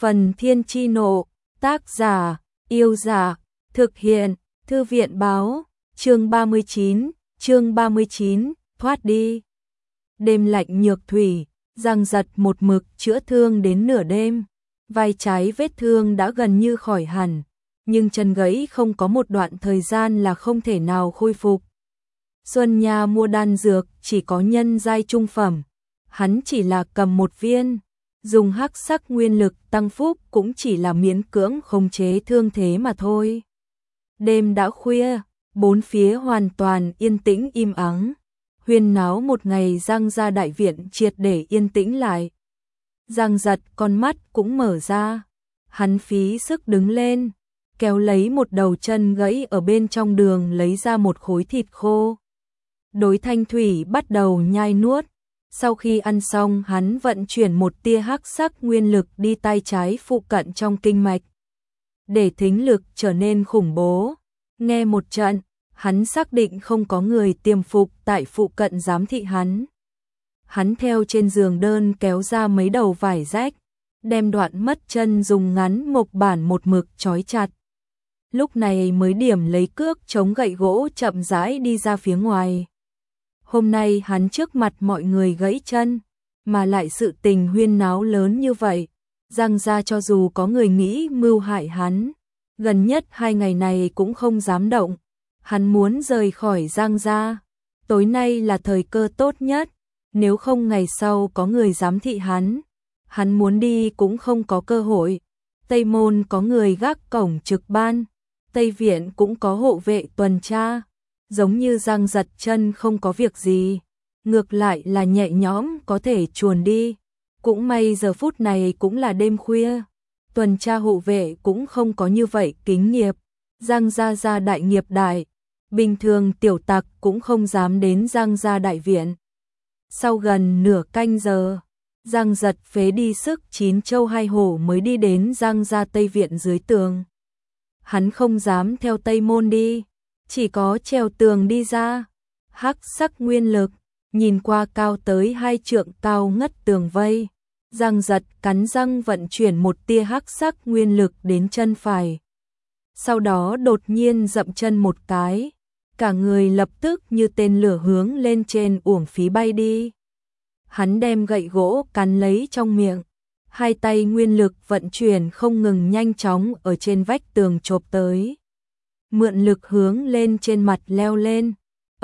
Phần Thiên Chi Nộ, tác giả, Yêu Giả, thực hiện, Thư viện Báo, chương 39, thoát đi. Đêm lạnh nhược thủy, Giang Giật một mực chữa thương đến nửa đêm, vai trái vết thương đã gần như khỏi hẳn, nhưng chân gãy không có một đoạn thời gian là không thể nào khôi phục. Xuân Nha mua đan dược chỉ có nhân giai trung phẩm, hắn chỉ là cầm một viên, dùng hắc sắc nguyên lực tăng phúc cũng chỉ là miễn cưỡng khống chế thương thế mà thôi. Đêm đã khuya, bốn phía hoàn toàn yên tĩnh im ắng, huyên náo một ngày Giang gia đại viện triệt để yên tĩnh lại. Giang Giật con mắt cũng mở ra, hắn phí sức đứng lên, kéo lấy một đầu chân gãy ở bên trong đường lấy ra một khối thịt khô. Đối Thanh Thủy bắt đầu nhai nuốt, sau khi ăn xong hắn vận chuyển một tia hắc sắc nguyên lực đi tay trái phụ cận trong kinh mạch, để thính lực trở nên khủng bố. Nghe một trận, hắn xác định không có người tiềm phục tại phụ cận giám thị hắn. Hắn theo trên giường đơn kéo ra mấy đầu vải rách, đem đoạn mất chân dùng ngắn mộc bản một mực trói chặt. Lúc này mới điểm lấy cước chống gậy gỗ chậm rãi đi ra phía ngoài. Hôm nay hắn trước mặt mọi người gãy chân, mà lại sự tình huyên náo lớn như vậy, Giang gia cho dù có người nghĩ mưu hại hắn, gần nhất 2 ngày này cũng không dám động. Hắn muốn rời khỏi Giang gia, tối nay là thời cơ tốt nhất, nếu không ngày sau có người giám thị hắn muốn đi cũng không có cơ hội. Tây môn có người gác cổng trực ban, Tây viện cũng có hộ vệ tuần tra, giống như Giang Giật chân không có việc gì, ngược lại là nhẹ nhõm có thể chuồn đi. Cũng may giờ phút này cũng là đêm khuya, tuần tra hộ vệ cũng không có như vậy kính nghiệp. Giang gia đại nghiệp đại, bình thường tiểu tặc cũng không dám đến Giang gia đại viện. Sau gần nửa canh giờ, Giang Giật phế đi sức 9 châu 2 hổ mới đi đến Giang gia Tây viện dưới tường. Hắn không dám theo Tây môn đi, chỉ có trèo tường đi ra. Hắc sắc nguyên lực, nhìn qua cao tới 2 trượng cao ngất tường vây. Giang Giật cắn răng vận chuyển một tia hắc sắc nguyên lực đến chân phải. Sau đó đột nhiên dậm chân một cái, cả người lập tức như tên lửa hướng lên trên uổng phí bay đi. Hắn đem gậy gỗ cắn lấy trong miệng, hai tay nguyên lực vận chuyển không ngừng nhanh chóng ở trên vách tường chộp tới. Mượn lực hướng lên trên mặt leo lên,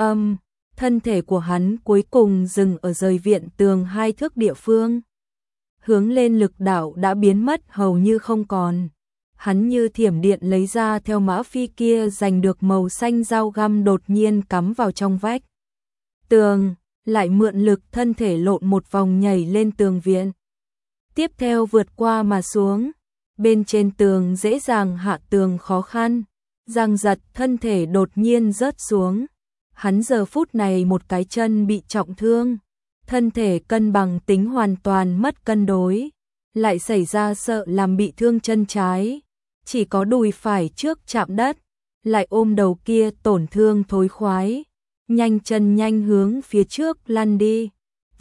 thân thể của hắn cuối cùng dừng ở rời viện tường 2 thước địa phương. Hướng lên lực đạo đã biến mất hầu như không còn. Hắn như thiểm điện lấy ra theo mã phi kia giành được màu xanh dao găm đột nhiên cắm vào trong vách tường, lại mượn lực thân thể lộn một vòng nhảy lên tường viện. Tiếp theo vượt qua mà xuống, bên trên tường dễ dàng hạ tường khó khăn. Giang Giật thân thể đột nhiên rớt xuống. Hắn giờ phút này một cái chân bị trọng thương, thân thể cân bằng tính hoàn toàn mất cân đối, lại xảy ra sợ làm bị thương chân trái, chỉ có đùi phải trước chạm đất, lại ôm đầu kia tổn thương thối khoái, nhanh chân nhanh hướng phía trước lăn đi.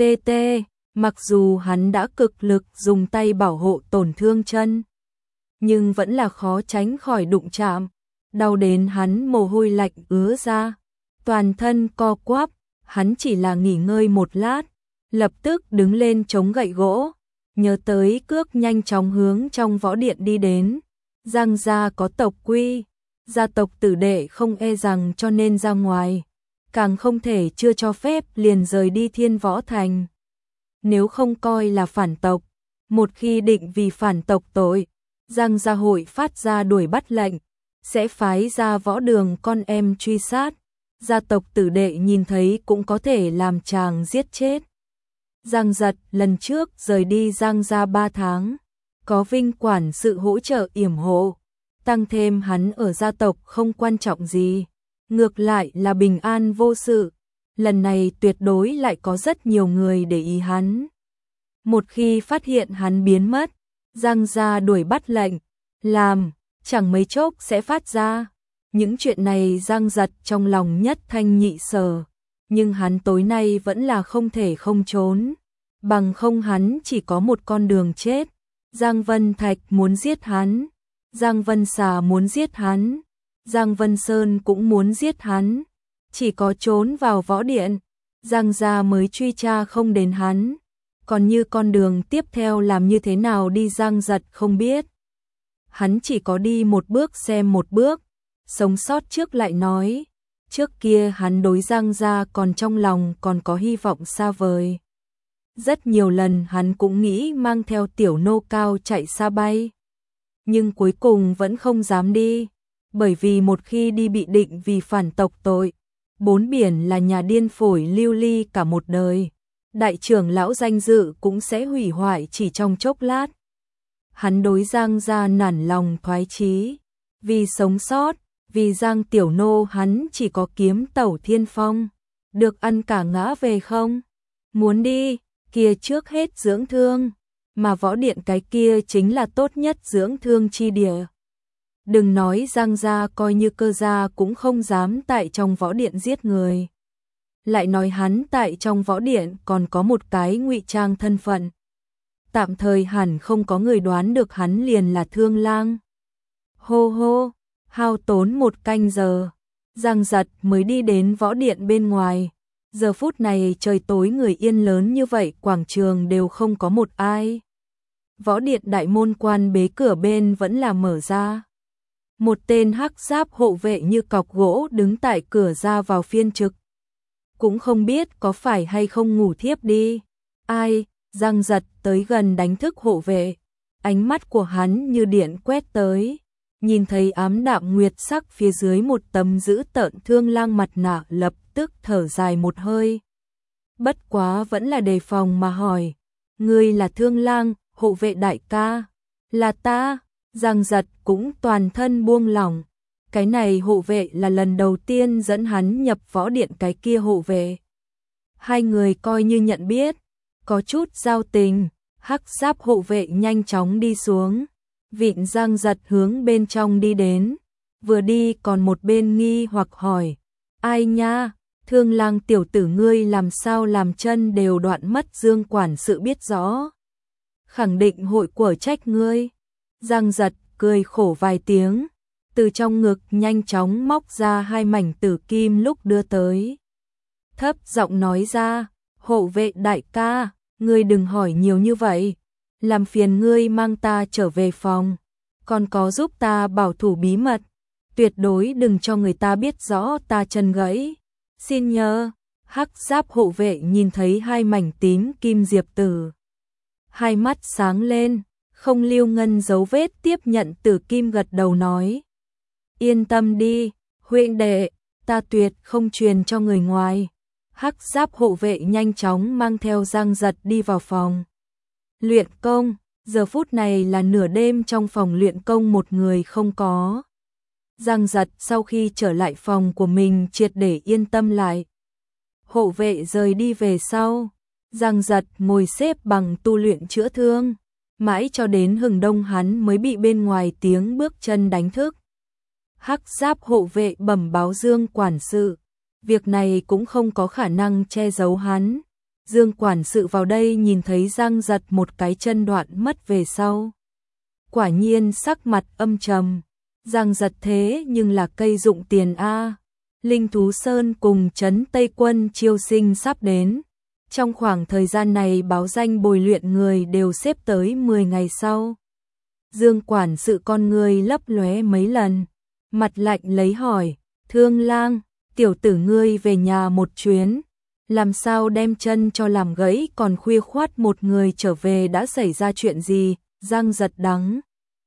Mặc dù hắn đã cực lực dùng tay bảo hộ tổn thương chân, nhưng vẫn là khó tránh khỏi đụng chạm, đau đến hắn mồ hôi lạnh ứa ra, toàn thân co quắp. Hắn chỉ là nghỉ ngơi một lát, lập tức đứng lên chống gậy gỗ, nhớ tới cước nhanh chóng hướng trong võ điện đi đến. Giang gia có tộc quy, gia tộc tử đệ không e rằng cho nên ra ngoài, càng không thể chưa cho phép liền rời đi Thiên Võ Thành. Nếu không coi là phản tộc, một khi định vì phản tộc tội, Giang gia hội phát ra đuổi bắt lệnh, sẽ phái ra võ đường con em truy sát. Gia tộc tử đệ nhìn thấy cũng có thể làm chàng giết chết. Giang Giật lần trước rời đi Giang gia 3 tháng, có Vinh quản sự hỗ trợ yểm hộ, tăng thêm hắn ở gia tộc không quan trọng gì, ngược lại là bình an vô sự. Lần này tuyệt đối lại có rất nhiều người để ý hắn. Một khi phát hiện hắn biến mất, Giang gia đuổi bắt lệnh làm chẳng mấy chốc sẽ phát ra. Những chuyện này Giang Giật trong lòng nhất thanh nhị sở, nhưng hắn tối nay vẫn là không thể không trốn, bằng không hắn chỉ có một con đường chết. Giang Vân Thạch muốn giết hắn, Giang Vân Xà muốn giết hắn, Giang Vân Sơn cũng muốn giết hắn, chỉ có trốn vào võ điện, Giang gia mới truy tra không đến hắn, còn như con đường tiếp theo làm như thế nào đi Giang Giật không biết. Hắn chỉ có đi một bước xem một bước, sống sót trước lại nói, trước kia hắn đối Giang gia còn trong lòng còn có hy vọng xa vời. Rất nhiều lần hắn cũng nghĩ mang theo tiểu nô cao chạy xa bay, nhưng cuối cùng vẫn không dám đi, bởi vì một khi đi bị định vì phản tộc tội. Bốn biển là nhà điên phổi lưu ly cả một đời, đại trưởng lão danh dự cũng sẽ hủy hoại chỉ trong chốc lát. Hắn đối Giang gia nản lòng thoái chí, vì sống sót, vì Giang tiểu nô hắn chỉ có kiếm tẩu thiên phong, được ăn cả ngã về không, muốn đi, kia trước hết dưỡng thương, mà võ điện cái kia chính là tốt nhất dưỡng thương chi địa. Đừng nói Giang gia, coi như Cơ gia cũng không dám tại trong võ điện giết người. Lại nói hắn tại trong võ điện còn có một cái ngụy trang thân phận. Tạm thời hẳn không có người đoán được hắn liền là Thương Lang. Hô hô, hao tốn 1 canh giờ, Giang Giật mới đi đến võ điện bên ngoài. Giờ phút này trời tối người yên lớn như vậy, quảng trường đều không có một ai. Võ điện đại môn quan bế cửa bên vẫn là mở ra. Một tên hắc giáp hộ vệ như cọc gỗ đứng tại cửa ra vào phiên trực. Cũng không biết có phải hay không ngủ thiếp đi. Ai, Giang Giật tới gần đánh thức hộ vệ. Ánh mắt của hắn như điện quét tới. Nhìn thấy ám đạm nguyệt sắc phía dưới một tấm dữ tợn Thương Lang mặt nạ, lập tức thở dài một hơi. Bất quá vẫn là đề phòng mà hỏi. Ngươi là Thương Lang, hộ vệ đại ca? Là ta. Giang Giật cũng toàn thân buông lỏng. Cái này hộ vệ là lần đầu tiên dẫn hắn nhập võ điện, cái kia hộ vệ. Hai người coi như nhận biết, có chút giao tình. Hắc giáp hộ vệ nhanh chóng đi xuống, vịn Giang Giật hướng bên trong đi đến. Vừa đi còn một bên nghi hoặc hỏi, ai nha, Thương Lang tiểu tử ngươi làm sao làm chân đều đoạn mất, Dương quản sự biết rõ, khẳng định hội của trách ngươi. Giang Giật cười khổ vài tiếng, từ trong ngực nhanh chóng móc ra 2 mảnh tử kim lúc đưa tới. Thấp giọng nói ra, hộ vệ đại ca, ngươi đừng hỏi nhiều như vậy, làm phiền ngươi mang ta trở về phòng, còn có giúp ta bảo thủ bí mật, tuyệt đối đừng cho người ta biết rõ ta chân gãy. Xin nhờ. Hắc giáp hộ vệ nhìn thấy 2 mảnh tím kim diệp tử, hai mắt sáng lên, không lưu ngân dấu vết tiếp nhận tử kim, gật đầu nói, yên tâm đi, huynh đệ, ta tuyệt không truyền cho người ngoài. Hắc giáp hộ vệ nhanh chóng mang theo Giang Giật đi vào phòng luyện công. Giờ phút này là nửa đêm, trong phòng luyện công một người không có. Giang Giật sau khi trở lại phòng của mình triệt để yên tâm lại. Hộ vệ rời đi về sau, Giang Giật ngồi xếp bằng tu luyện chữa thương, mãi cho đến hừng đông hắn mới bị bên ngoài tiếng bước chân đánh thức. Hắc giáp hộ vệ bẩm báo Dương quản sự, việc này cũng không có khả năng che giấu hắn. Dương quản sự vào đây nhìn thấy Giang Giật một cái chân đoạn mất về sau, quả nhiên sắc mặt âm trầm. Giang Giật thế nhưng là cây dụng tiền a. Linh Thú Sơn cùng trấn Tây Quân chiêu sinh sắp đến. Trong khoảng thời gian này báo danh bồi luyện người đều xếp tới 10 ngày sau. Dương quản sự con người lấp lóe mấy lần, mặt lạnh lấy hỏi, Thương Lang, tiểu tử ngươi về nhà một chuyến, làm sao đem chân cho làm gãy, còn khuya khoát một người trở về, đã xảy ra chuyện gì? Giang Giật đắng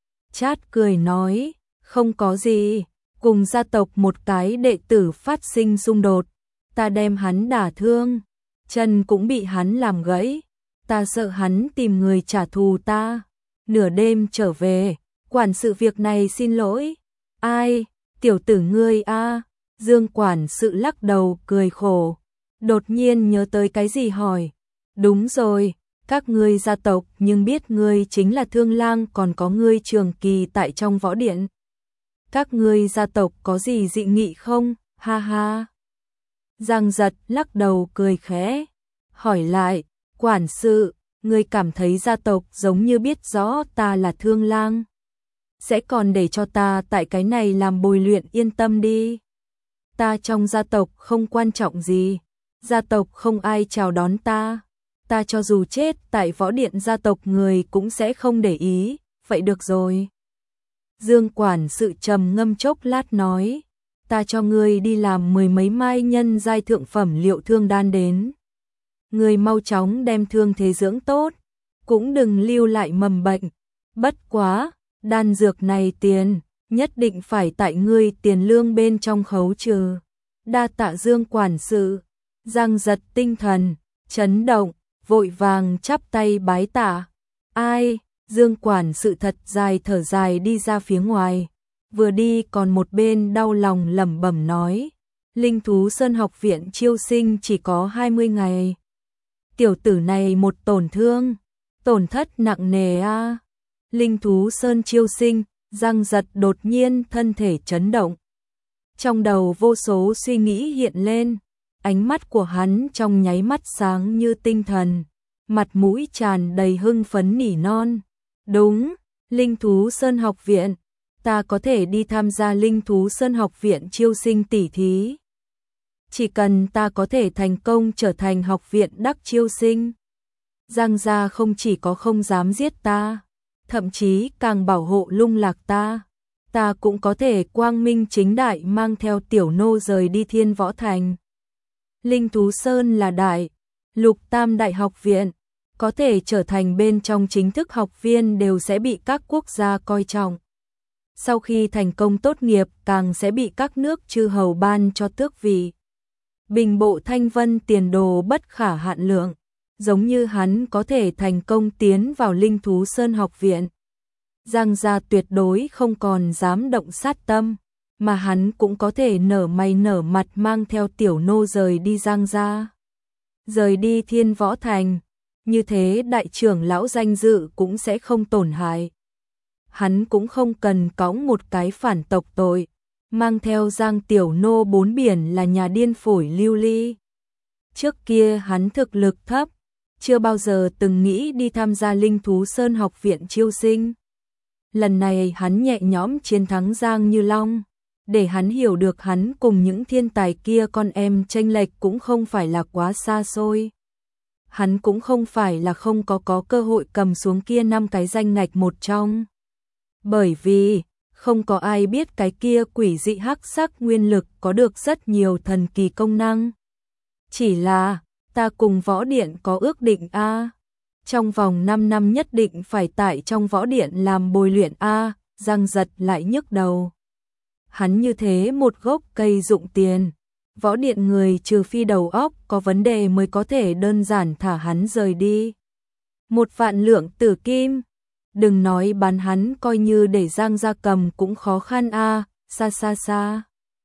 chát cười nói, không có gì, cùng gia tộc một cái đệ tử phát sinh xung đột, ta đem hắn đả thương, chân cũng bị hắn làm gãy, ta sợ hắn tìm người trả thù ta, nửa đêm trở về, quản sự việc này xin lỗi. Ai, tiểu tử ngươi a? Dương quản sự lắc đầu cười khổ, đột nhiên nhớ tới cái gì hỏi, đúng rồi, các ngươi gia tộc nhưng biết ngươi chính là Thương Lang, còn có ngươi trường kỳ tại trong võ điện. Các ngươi gia tộc có gì dị nghị không? Ha ha. Giang Giật lắc đầu cười khẽ, hỏi lại, quản sự, Ngươi cảm thấy gia tộc giống như biết rõ ta là Thương Lang, sẽ còn để cho ta tại cái này làm bồi luyện, yên tâm đi. Ta trong gia tộc không quan trọng gì, gia tộc không ai chào đón ta. Ta cho dù chết tại võ điện gia tộc người cũng sẽ không để ý, vậy được rồi. Dương quản sự trầm ngâm chốc lát nói, ta cho ngươi đi làm 10 mấy mai nhân giai thượng phẩm liệu thương đan đến. Ngươi mau chóng đem thương thế dưỡng tốt, cũng đừng lưu lại mầm bệnh. Bất quá, đan dược này tiền, nhất định phải tại ngươi tiền lương bên trong khấu trừ. Đa tạ Dương quản sự. Giang giật tinh thần, chấn động, vội vàng chắp tay bái tạ. Ai? Dương quản sự thật dài thở dài đi ra phía ngoài, vừa đi còn một bên đau lòng lẩm bẩm nói, Linh Thú Sơn học viện chiêu sinh chỉ có 20 ngày. Tiểu tử này một tổn thương, tổn thất nặng nề a. Linh Thú Sơn chiêu sinh, Giang giật đột nhiên thân thể chấn động. Trong đầu vô số suy nghĩ hiện lên, ánh mắt của hắn trong nháy mắt sáng như tinh thần, mặt mũi tràn đầy hưng phấn nỉ non. Đúng, Linh Thú Sơn học viện, ta có thể đi tham gia Linh Thú Sơn học viện chiêu sinh tỷ thí. Chỉ cần ta có thể thành công trở thành học viện đắc chiêu sinh, Giang gia không chỉ có không dám giết ta, thậm chí càng bảo hộ Lung Lạc ta cũng có thể quang minh chính đại mang theo tiểu nô rời đi Thiên Võ Thành. Linh Thú Sơn là đại lục tam đại học viện, có thể trở thành bên trong chính thức học viên đều sẽ bị các quốc gia coi trọng. Sau khi thành công tốt nghiệp càng sẽ bị các nước chư hầu ban cho tước vị. Bình bộ thanh vân tiền đồ bất khả hạn lượng, giống như hắn có thể thành công tiến vào Linh Thú Sơn học viện. Giang gia tuyệt đối không còn dám động sát tâm, mà hắn cũng có thể nở mày nở mặt mang theo tiểu nô rời đi Giang gia. Rời đi Thiên Võ Thành, như thế đại trưởng lão danh dự cũng sẽ không tổn hại. Hắn cũng không cần cõng một cái phản tộc tội, mang theo Giang tiểu nô bốn biển là nhà điên phổi lưu ly. Trước kia hắn thực lực thấp, chưa bao giờ từng nghĩ đi tham gia Linh Thú Sơn học viện chiêu sinh. Lần này hắn nhẹ nhõm chiến thắng Giang Như Long, để hắn hiểu được hắn cùng những thiên tài kia con em chênh lệch cũng không phải là quá xa xôi. Hắn cũng không phải là không có cơ hội cầm xuống kia 5 cái danh ngạch một trong. Bởi vì, không có ai biết cái kia quỷ dị hắc sắc nguyên lực có được rất nhiều thần kỳ công năng. Chỉ là, ta cùng võ điện có ước định a, trong vòng 5 năm nhất định phải tại trong võ điện làm bồi luyện a. Giang giật lại nhức đầu. Hắn như thế một gốc cây dụng tiền, võ điện người trừ phi đầu óc có vấn đề mới có thể đơn giản thả hắn rời đi. 1 vạn lượng tử kim, đừng nói bán hắn, coi như để Giang gia cầm cũng khó khăn a. Xa xa xa.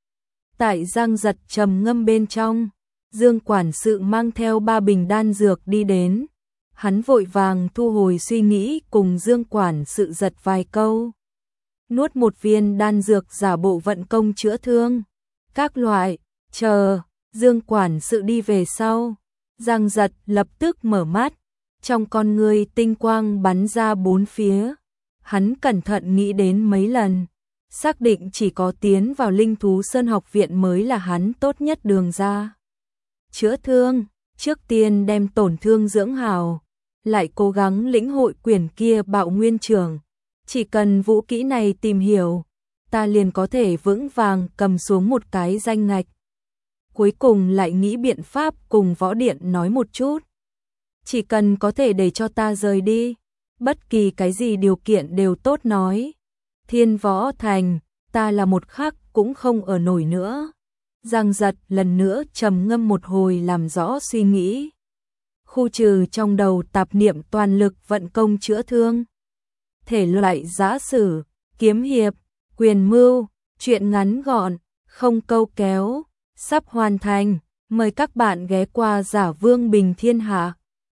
Tại Giang giật trầm ngâm bên trong, Dương quản sự mang theo 3 bình đan dược đi đến. Hắn vội vàng thu hồi suy nghĩ, cùng Dương quản sự giật vài câu. Nuốt 1 viên đan dược giả bộ vận công chữa thương. Các loại, chờ, Dương quản sự đi về sau. Giang giật lập tức mở mắt, trong con người tinh quang bắn ra 4 phía. Hắn cẩn thận nghĩ đến mấy lần, xác định chỉ có tiến vào Linh Thú Sơn học viện mới là hắn tốt nhất đường ra. Chữa thương, trước tiên đem tổn thương dưỡng hào, lại cố gắng lĩnh hội quyển kia Bạo Nguyên Trường. Chỉ cần vũ kỹ này tìm hiểu, ta liền có thể vững vàng cầm xuống một cái danh ngạch. Cuối cùng lại nghĩ biện pháp cùng võ điện nói một chút. Chỉ cần có thể để cho ta rời đi, bất kỳ cái gì điều kiện đều tốt nói. Thiên Võ Thành, ta là một khắc cũng không ở nổi nữa. Giang giật lần nữa trầm ngâm một hồi làm rõ suy nghĩ. Khu trừ trong đầu tạp niệm, toàn lực vận công chữa thương. Thể loại giã sử, kiếm hiệp, quyền mưu, truyện ngắn gọn, không câu kéo, sắp hoàn thành. Mời các bạn ghé qua Giả Vương Bình Thiên Hạ.